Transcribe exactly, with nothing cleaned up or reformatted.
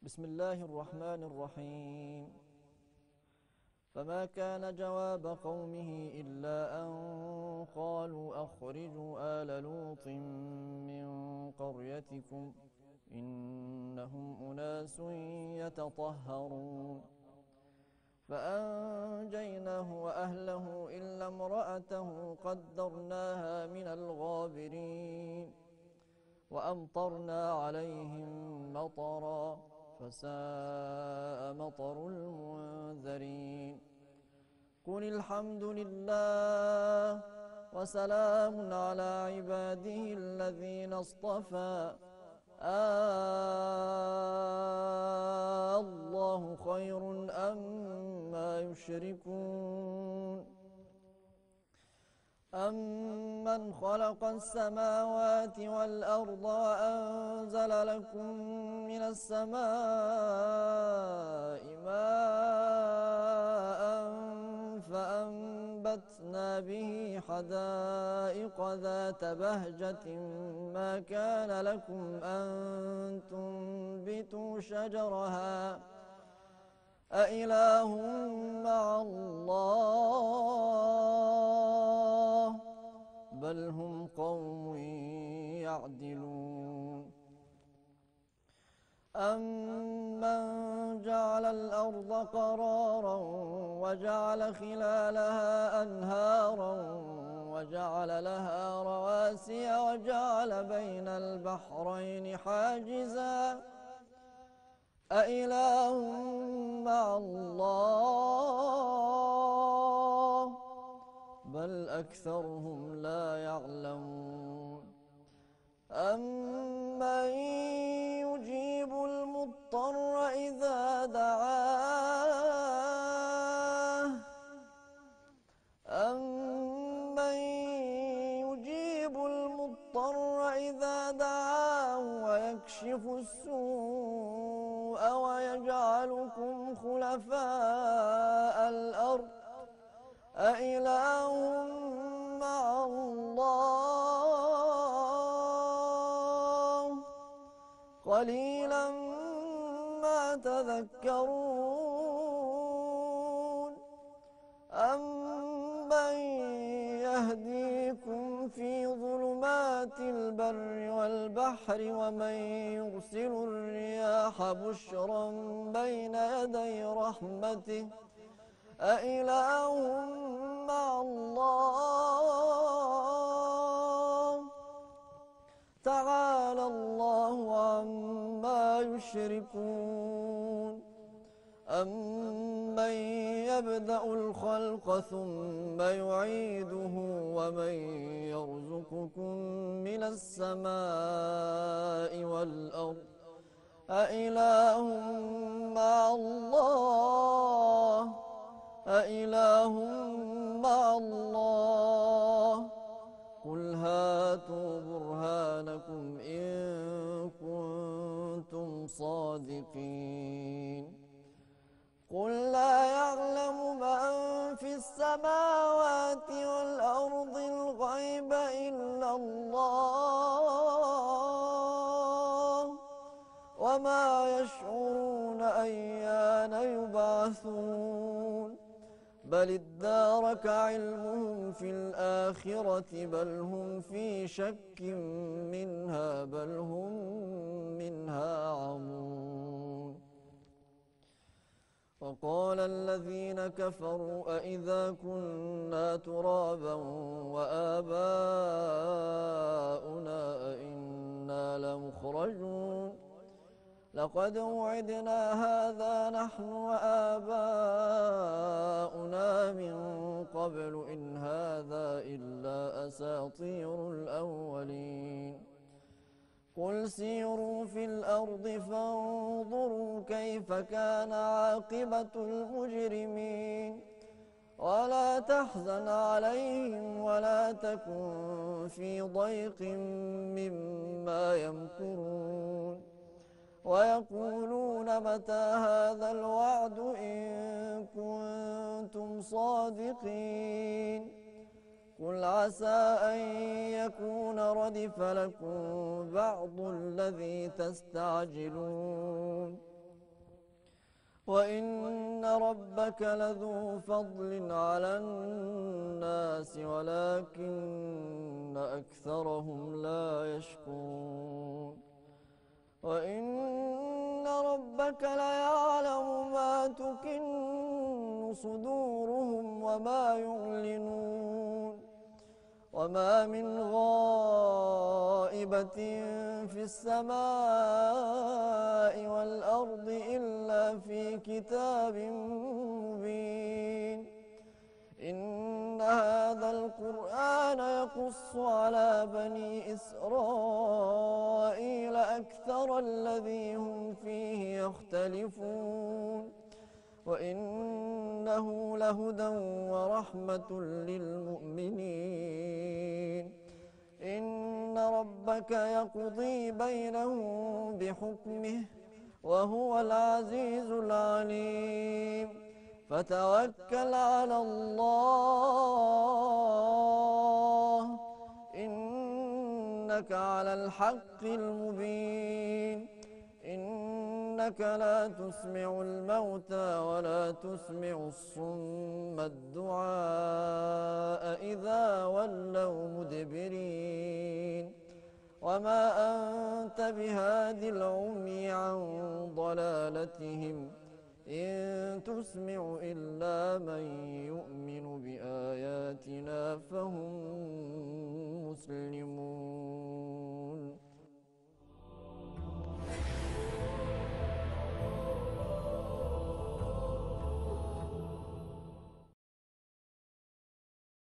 بسم الله الرحمن الرحيم. فما كان جواب قومه إلا أن قالوا أخرجوا آل لوط من قريتكم إنهم أناس يتطهرون فأنجيناه وأهله إلا امرأته قدرناها من الغابرين وأمطرنا عليهم مطرا فساء مطر المنذرين قل الحمد لله وسلام على عباده الذين اصطفى آه الله خير أما يشركون أمن خلق السماوات والأرض وأنزل لكم من السماء ماء فأنبتنا به حدائق ذات بهجة ما كان لكم أن تنبتوا شجرها أإله مع الله بل هم قوم يعدلون أمن جعل الأرض قرارا وجعل خلالها أنهارا وجعل لها رواسي وجعل بين البحرين حاجزا أإله مع الله بل أكثرهم لا يعلمون أمن يجيب المضطر إذا دعاه أمن يجيب المضطر إذا دعاه ويكشف السوء ويجعلكم خلفاء الأرض أإله مع الله قليلا ما تذكرون أمن يهديكم في ظلمات البر والبحر ومن يرسل الرياح بشرا بين يدي رحمته أإله مع الله تعالى الله عما يشركون أمن يبدأ الخلق ثم يعيده ومن يرزقكم من السماء والأرض أإله مع الله أإله مع الله قل هاتوا برهانكم إن كنتم صادقين قل لا يعلم من في السماوات والأرض الغيب إلا الله وما يشعرون أيان يبعثون بل ادارك علمهم في الآخرة بل هم في شك منها بل هم منها عمون وقال الذين كفروا أئذا كنا ترابا وآباؤنا أئنا لمخرجون لقد وعدنا هذا نحن وآباؤنا من قبل إن هذا إلا أساطير الأولين قل سيروا في الأرض فانظروا كيف كان عاقبة المجرمين ولا تحزن عليهم ولا تكن في ضيق مما يمكرون ويقولون متى هذا الوعد إن كنتم صادقين قل عسى أن يكون ردف لكم بعض الذي تستعجلون وإن ربك لذو فضل على الناس ولكن أكثرهم لا يشكرون وإن ربك ليعلم ما تكن صدورهم وما يعلنون وما من غائبة في السماء والأرض إلا في كتاب مبين إن هذا القرآن يقص على بني إسرائيل أكثر الذي هم فيه يختلفون وإنه لهدى ورحمة للمؤمنين إن ربك يقضي بينهم بحكمه وهو العزيز العليم فتوكل على الله إنك على الحق المبين إنك لا تسمع الموتى ولا تسمع الصم الدعاء إذا ولوا مدبرين وما أنت بهاد العمي عن ضلالتهم إن تسمع إلا من يؤمن بآياتنا فهم مسلمون